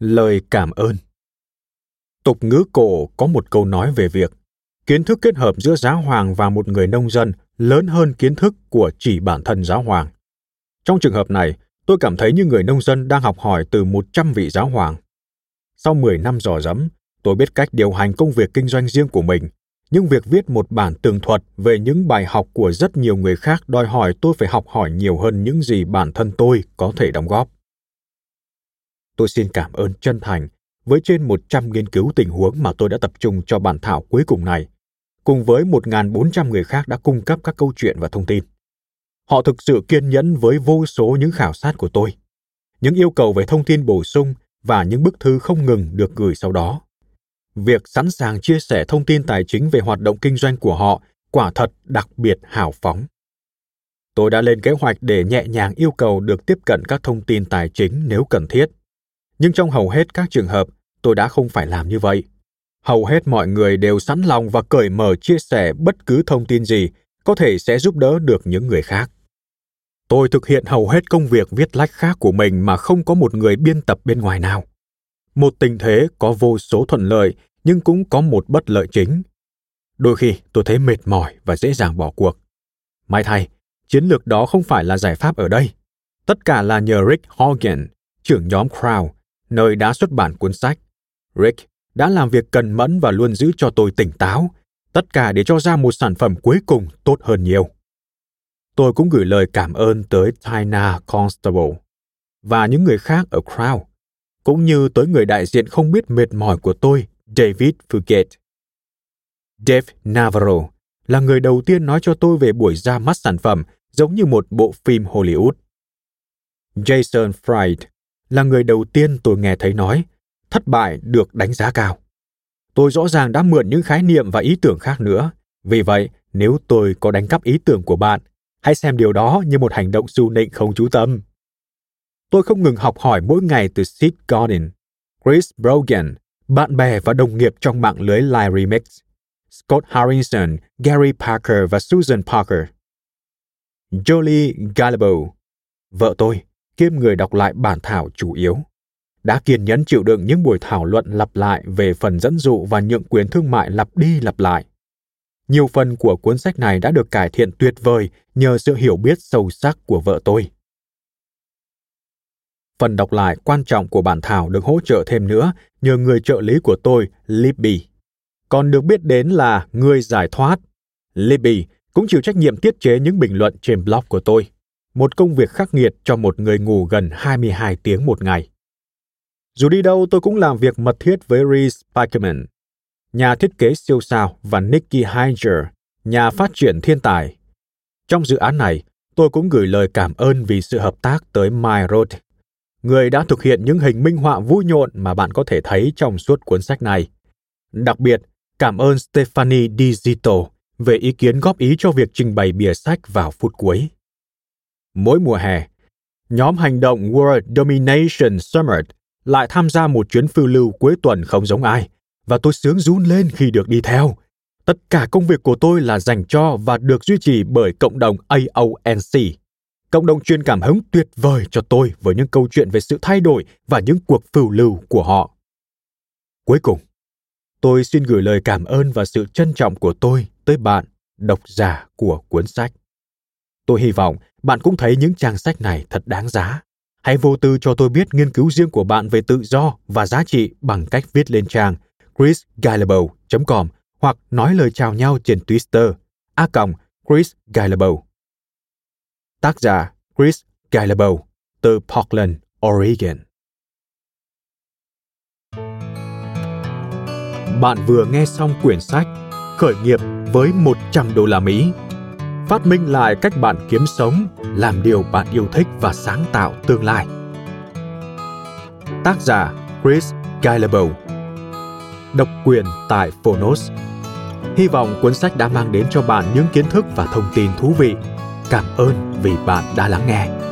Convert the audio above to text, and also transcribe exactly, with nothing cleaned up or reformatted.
Lời cảm ơn. Tục ngữ cổ có một câu nói về việc kiến thức kết hợp giữa giáo hoàng và một người nông dân lớn hơn kiến thức của chỉ bản thân giáo hoàng. Trong trường hợp này, tôi cảm thấy như người nông dân đang học hỏi từ một trăm vị giáo hoàng. Sau mười năm dò dẫm, tôi biết cách điều hành công việc kinh doanh riêng của mình, nhưng việc viết một bản tường thuật về những bài học của rất nhiều người khác đòi hỏi tôi phải học hỏi nhiều hơn những gì bản thân tôi có thể đóng góp. Tôi xin cảm ơn chân thành với trên một trăm nghiên cứu tình huống mà tôi đã tập trung cho bản thảo cuối cùng này, cùng với một nghìn bốn trăm người khác đã cung cấp các câu chuyện và thông tin. Họ thực sự kiên nhẫn với vô số những khảo sát của tôi, những yêu cầu về thông tin bổ sung và những bức thư không ngừng được gửi sau đó. Việc sẵn sàng chia sẻ thông tin tài chính về hoạt động kinh doanh của họ quả thật đặc biệt hào phóng. Tôi đã lên kế hoạch để nhẹ nhàng yêu cầu được tiếp cận các thông tin tài chính nếu cần thiết. Nhưng trong hầu hết các trường hợp, tôi đã không phải làm như vậy. Hầu hết mọi người đều sẵn lòng và cởi mở chia sẻ bất cứ thông tin gì có thể sẽ giúp đỡ được những người khác. Tôi thực hiện hầu hết công việc viết lách khác của mình mà không có một người biên tập bên ngoài nào. Một tình thế có vô số thuận lợi, nhưng cũng có một bất lợi chính. Đôi khi tôi thấy mệt mỏi và dễ dàng bỏ cuộc. May thay, chiến lược đó không phải là giải pháp ở đây. Tất cả là nhờ Rick Horgan, trưởng nhóm Crown, nơi đã xuất bản cuốn sách. Rick đã làm việc cần mẫn và luôn giữ cho tôi tỉnh táo, tất cả để cho ra một sản phẩm cuối cùng tốt hơn nhiều. Tôi cũng gửi lời cảm ơn tới Tina Constable và những người khác ở Crown, cũng như tới người đại diện không biết mệt mỏi của tôi, David Fugate. Dave Navarro là người đầu tiên nói cho tôi về buổi ra mắt sản phẩm giống như một bộ phim Hollywood. Jason Fried là người đầu tiên tôi nghe thấy nói thất bại được đánh giá cao. Tôi rõ ràng đã mượn những khái niệm và ý tưởng khác nữa. Vì vậy, nếu tôi có đánh cắp ý tưởng của bạn, hãy xem điều đó như một hành động xu nịnh không chú tâm. Tôi không ngừng học hỏi mỗi ngày từ Seth Godin, Chris Brogan, bạn bè và đồng nghiệp trong mạng lưới Live Remix, Scott Harrison, Gary Parker và Susan Parker. Jolie Gallibo, vợ tôi, kiêm người đọc lại bản thảo chủ yếu, đã kiên nhẫn chịu đựng những buổi thảo luận lặp lại về phần dẫn dụ và nhượng quyền thương mại lặp đi lặp lại. Nhiều phần của cuốn sách này đã được cải thiện tuyệt vời nhờ sự hiểu biết sâu sắc của vợ tôi. Phần đọc lại quan trọng của bản thảo được hỗ trợ thêm nữa nhờ người trợ lý của tôi, Libby, còn được biết đến là người giải thoát. Libby cũng chịu trách nhiệm tiết chế những bình luận trên blog của tôi, một công việc khắc nghiệt cho một người ngủ gần hai mươi hai tiếng một ngày. Dù đi đâu, tôi cũng làm việc mật thiết với Reese Pikeman, nhà thiết kế siêu sao, và Nikki Heinger, nhà phát triển thiên tài. Trong dự án này, tôi cũng gửi lời cảm ơn vì sự hợp tác tới Mike Roth, người đã thực hiện những hình minh họa vui nhộn mà bạn có thể thấy trong suốt cuốn sách này. Đặc biệt, cảm ơn Stephanie DiZito về ý kiến góp ý cho việc trình bày bìa sách vào phút cuối. Mỗi mùa hè, nhóm hành động World Domination Summit lại tham gia một chuyến phiêu lưu cuối tuần không giống ai, và tôi sướng run lên khi được đi theo. Tất cả công việc của tôi là dành cho và được duy trì bởi cộng đồng A O N C, cộng đồng truyền cảm hứng tuyệt vời cho tôi với những câu chuyện về sự thay đổi và những cuộc phiêu lưu của họ. Cuối cùng, tôi xin gửi lời cảm ơn và sự trân trọng của tôi tới bạn, độc giả của cuốn sách. Tôi hy vọng bạn cũng thấy những trang sách này thật đáng giá. Hãy vô tư cho tôi biết nghiên cứu riêng của bạn về tự do và giá trị bằng cách viết lên trang chris gallibo chấm com hoặc nói lời chào nhau trên Twitter, a còng Chris Gallibo. Tác giả Chris Gallibo từ Portland, Oregon. Bạn vừa nghe xong quyển sách Khởi nghiệp với một trăm đô la Mỹ. Phát minh lại cách bạn kiếm sống, làm điều bạn yêu thích và sáng tạo tương lai. Tác giả Chris Gallibo. Độc quyền tại Phonos. Hy vọng cuốn sách đã mang đến cho bạn những kiến thức và thông tin thú vị. Cảm ơn vì bạn đã lắng nghe.